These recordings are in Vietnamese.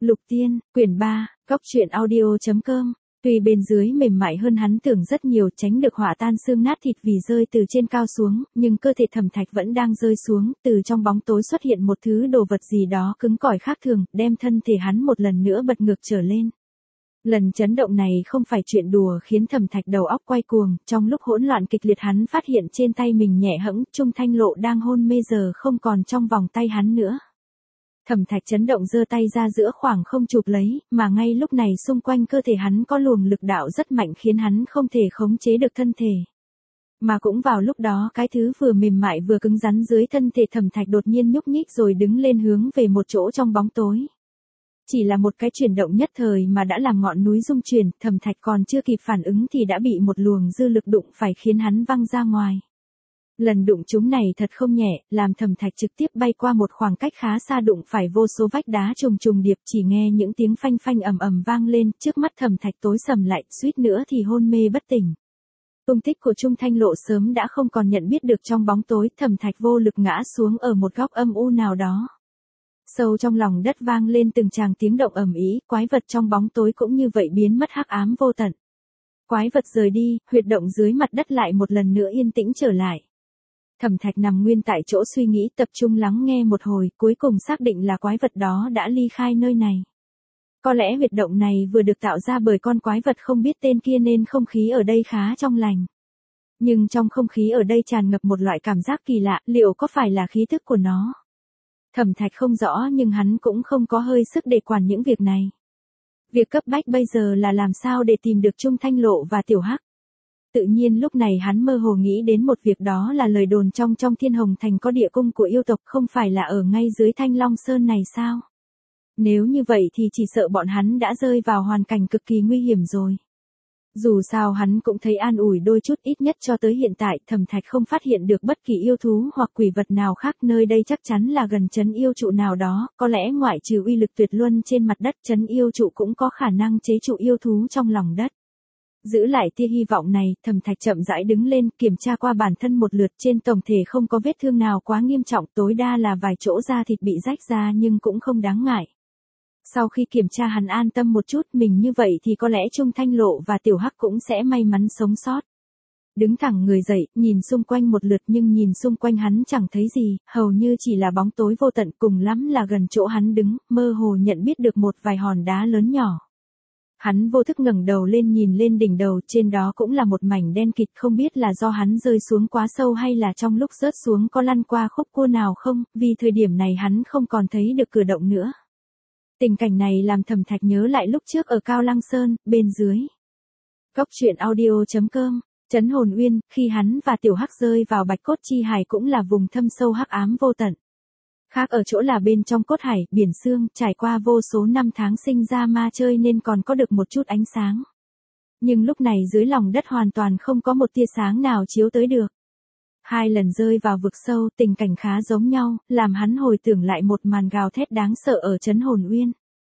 Lục Tiên, quyển 3, góc truyện audio.com. Tuy bên dưới mềm mại hơn hắn tưởng rất nhiều, tránh được hỏa tan xương nát thịt vì rơi từ trên cao xuống, nhưng cơ thể Thẩm Thạch vẫn đang rơi xuống, từ trong bóng tối xuất hiện một thứ đồ vật gì đó cứng cỏi khác thường, đem thân thể hắn một lần nữa bật ngược trở lên. Lần chấn động này không phải chuyện đùa khiến Thẩm Thạch đầu óc quay cuồng, trong lúc hỗn loạn kịch liệt hắn phát hiện trên tay mình nhẹ hẫng, Trung Thanh Lộ đang hôn mê giờ không còn trong vòng tay hắn nữa. Thẩm Thạch chấn động giơ tay ra giữa khoảng không chụp lấy, mà ngay lúc này xung quanh cơ thể hắn có luồng lực đạo rất mạnh khiến hắn không thể khống chế được thân thể. Mà cũng vào lúc đó cái thứ vừa mềm mại vừa cứng rắn dưới thân thể Thẩm Thạch đột nhiên nhúc nhích rồi đứng lên hướng về một chỗ trong bóng tối. Chỉ là một cái chuyển động nhất thời mà đã làm ngọn núi rung chuyển, Thẩm Thạch còn chưa kịp phản ứng thì đã bị một luồng dư lực đụng phải khiến hắn văng ra ngoài. Lần đụng chúng này thật không nhẹ, làm Thẩm Thạch trực tiếp bay qua một khoảng cách khá xa đụng phải vô số vách đá trùng trùng điệp, chỉ nghe những tiếng phanh phanh ầm ầm vang lên, trước mắt Thẩm Thạch tối sầm lại, suýt nữa thì hôn mê bất tỉnh. Tung tích của Trung Thanh Lộ sớm đã không còn nhận biết được trong bóng tối, Thẩm Thạch vô lực ngã xuống ở một góc âm u nào đó. Sâu trong lòng đất vang lên từng tràng tiếng động ầm ĩ, quái vật trong bóng tối cũng như vậy biến mất hắc ám vô tận. Quái vật rời đi, huyệt động dưới mặt đất lại một lần nữa yên tĩnh trở lại. Thẩm Thạch nằm nguyên tại chỗ suy nghĩ, tập trung lắng nghe một hồi, cuối cùng xác định là quái vật đó đã ly khai nơi này. Có lẽ huyệt động này vừa được tạo ra bởi con quái vật không biết tên kia nên không khí ở đây khá trong lành. Nhưng trong không khí ở đây tràn ngập một loại cảm giác kỳ lạ, liệu có phải là khí thức của nó? Thẩm Thạch không rõ nhưng hắn cũng không có hơi sức để quản những việc này. Việc cấp bách bây giờ là làm sao để tìm được Trung Thanh Lộ và Tiểu Hắc. Tự nhiên lúc này hắn mơ hồ nghĩ đến một việc, đó là lời đồn trong Thiên Hồng Thành có địa cung của yêu tộc, không phải là ở ngay dưới Thanh Long Sơn này sao? Nếu như vậy thì chỉ sợ bọn hắn đã rơi vào hoàn cảnh cực kỳ nguy hiểm rồi. Dù sao hắn cũng thấy an ủi đôi chút, ít nhất cho tới hiện tại Thẩm Thạch không phát hiện được bất kỳ yêu thú hoặc quỷ vật nào khác, nơi đây chắc chắn là gần trấn yêu trụ nào đó, có lẽ ngoại trừ uy lực tuyệt luân trên mặt đất, trấn yêu trụ cũng có khả năng chế trụ yêu thú trong lòng đất. Giữ lại tia hy vọng này, Thẩm Thạch chậm rãi đứng lên, kiểm tra qua bản thân một lượt, trên tổng thể không có vết thương nào quá nghiêm trọng, tối đa là vài chỗ da thịt bị rách ra nhưng cũng không đáng ngại. Sau khi kiểm tra hắn an tâm một chút, mình như vậy thì có lẽ Trung Thanh Lộ và Tiểu Hắc cũng sẽ may mắn sống sót. Đứng thẳng người dậy, nhìn xung quanh một lượt nhưng nhìn xung quanh hắn chẳng thấy gì, hầu như chỉ là bóng tối vô tận, cùng lắm là gần chỗ hắn đứng, mơ hồ nhận biết được một vài hòn đá lớn nhỏ. Hắn vô thức ngẩng đầu lên nhìn lên đỉnh đầu, trên đó cũng là một mảnh đen kịt, không biết là do hắn rơi xuống quá sâu hay là trong lúc rớt xuống có lăn qua khúc cua nào không, vì thời điểm này hắn không còn thấy được cử động nữa. Tình cảnh này làm Thẩm Thạch nhớ lại lúc trước ở Cao Lăng Sơn, bên dưới. Góc truyện audio.com, Trấn Hồn Uyên, khi hắn và Tiểu Hắc rơi vào Bạch Cốt Chi Hải cũng là vùng thâm sâu hắc ám vô tận. Khác ở chỗ là bên trong cốt hải, biển sương, trải qua vô số năm tháng sinh ra ma chơi nên còn có được một chút ánh sáng. Nhưng lúc này dưới lòng đất hoàn toàn không có một tia sáng nào chiếu tới được. Hai lần rơi vào vực sâu, tình cảnh khá giống nhau, làm hắn hồi tưởng lại một màn gào thét đáng sợ ở Trấn Hồn Uyên.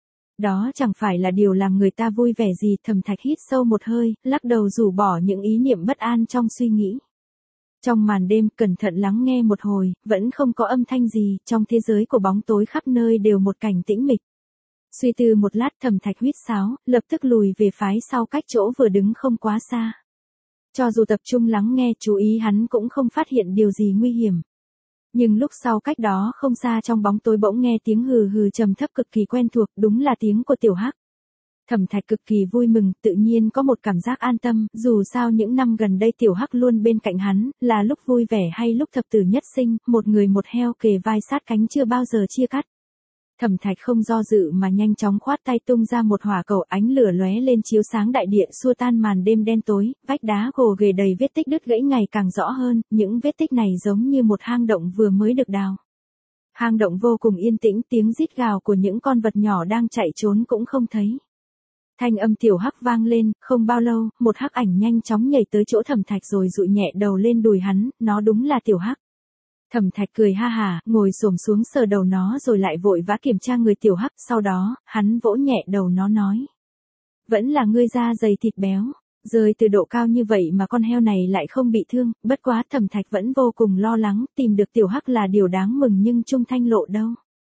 Đó chẳng phải là điều làm người ta vui vẻ gì. Thẩm Thạch hít sâu một hơi, lắc đầu rũ bỏ những ý niệm bất an trong suy nghĩ. Trong màn đêm, cẩn thận lắng nghe một hồi, vẫn không có âm thanh gì, trong thế giới của bóng tối khắp nơi đều một cảnh tĩnh mịch. Suy tư một lát, Thẩm Thạch huýt sáo, lập tức lùi về phái sau cách chỗ vừa đứng không quá xa. Cho dù tập trung lắng nghe, chú ý, hắn cũng không phát hiện điều gì nguy hiểm. Nhưng lúc sau cách đó không xa trong bóng tối bỗng nghe tiếng hừ hừ trầm thấp cực kỳ quen thuộc, đúng là tiếng của Tiểu Hắc. Thẩm Thạch cực kỳ vui mừng, tự nhiên có một cảm giác an tâm, dù sao những năm gần đây Tiểu Hắc luôn bên cạnh hắn, là lúc vui vẻ hay lúc thập tử nhất sinh, một người một heo kề vai sát cánh chưa bao giờ chia cắt. Thẩm Thạch không do dự mà nhanh chóng khoát tay tung ra một hỏa cầu, ánh lửa lóe lên chiếu sáng đại địa, xua tan màn đêm đen tối, vách đá gồ ghề đầy vết tích đứt gãy ngày càng rõ hơn, những vết tích này giống như một hang động vừa mới được đào. Hang động vô cùng yên tĩnh, tiếng rít gào của những con vật nhỏ đang chạy trốn cũng không thấy. Thanh âm Tiểu Hắc vang lên, không bao lâu, một hắc ảnh nhanh chóng nhảy tới chỗ Thẩm Thạch rồi dụi nhẹ đầu lên đùi hắn, nó đúng là Tiểu Hắc. Thẩm Thạch cười ha hả, ngồi xổm xuống sờ đầu nó rồi lại vội vã kiểm tra người Tiểu Hắc, sau đó, hắn vỗ nhẹ đầu nó nói. Vẫn là ngươi da dày thịt béo, rơi từ độ cao như vậy mà con heo này lại không bị thương, bất quá Thẩm Thạch vẫn vô cùng lo lắng, tìm được Tiểu Hắc là điều đáng mừng nhưng Trung Thanh Lộ đâu?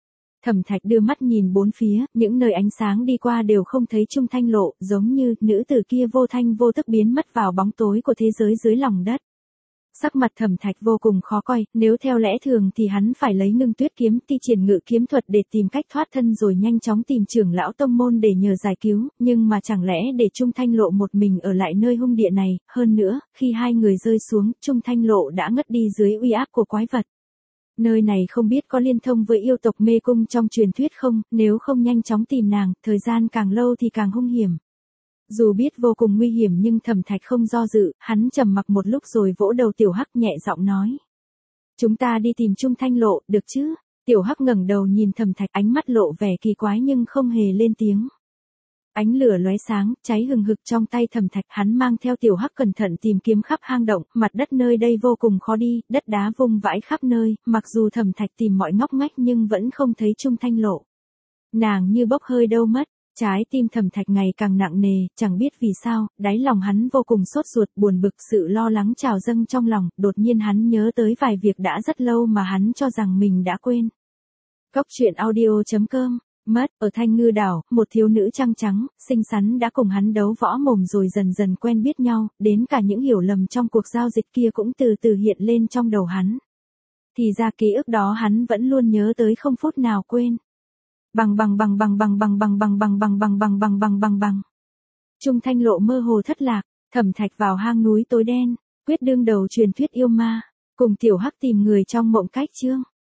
Thẩm Thạch đưa mắt nhìn bốn phía, những nơi ánh sáng đi qua đều không thấy Trung Thanh Lộ, giống như nữ tử kia vô thanh vô tức biến mất vào bóng tối của thế giới dưới lòng đất. Sắc mặt Thẩm Thạch vô cùng khó coi, nếu theo lẽ thường thì hắn phải lấy Ngưng Tuyết kiếm thi triển ngự kiếm thuật để tìm cách thoát thân rồi nhanh chóng tìm trưởng lão tông môn để nhờ giải cứu, nhưng mà chẳng lẽ để Trung Thanh Lộ một mình ở lại nơi hung địa này, hơn nữa, khi hai người rơi xuống, Trung Thanh Lộ đã ngất đi dưới uy áp của quái vật. Nơi này không biết có liên thông với yêu tộc mê cung trong truyền thuyết không, nếu không nhanh chóng tìm nàng, thời gian càng lâu thì càng hung hiểm. Dù biết vô cùng nguy hiểm nhưng Thẩm Thạch không do dự, hắn trầm mặc một lúc rồi vỗ đầu Tiểu Hắc nhẹ giọng nói. Chúng ta đi tìm Trung Thanh Lộ, được chứ? Tiểu Hắc ngẩng đầu nhìn Thẩm Thạch, ánh mắt lộ vẻ kỳ quái nhưng không hề lên tiếng. Ánh lửa lóe sáng, cháy hừng hực trong tay Thẩm Thạch, hắn mang theo Tiểu Hắc cẩn thận tìm kiếm khắp hang động, mặt đất nơi đây vô cùng khó đi, đất đá vung vãi khắp nơi, mặc dù Thẩm Thạch tìm mọi ngóc ngách nhưng vẫn không thấy Trung Thanh Lộ. Nàng như bốc hơi đâu mất. Trái tim Thẩm Thạch ngày càng nặng nề, chẳng biết vì sao, đáy lòng hắn vô cùng sốt ruột, buồn bực, sự lo lắng trào dâng trong lòng, đột nhiên hắn nhớ tới vài việc đã rất lâu mà hắn cho rằng mình đã quên. Cốc truyện audio.com. Mất, ở Thanh Ngư Đảo, một thiếu nữ trăng trắng, xinh xắn đã cùng hắn đấu võ mồm rồi dần dần quen biết nhau, đến cả những hiểu lầm trong cuộc giao dịch kia cũng từ từ hiện lên trong đầu hắn. Thì ra ký ức đó hắn vẫn luôn nhớ tới không phút nào quên. Bằng. Trung Thanh Lộ mơ hồ thất lạc, Thẩm Thạch vào hang núi tối đen, quyết đương đầu truyền thuyết yêu ma, cùng Tiểu Hắc tìm người trong mộng cách chương.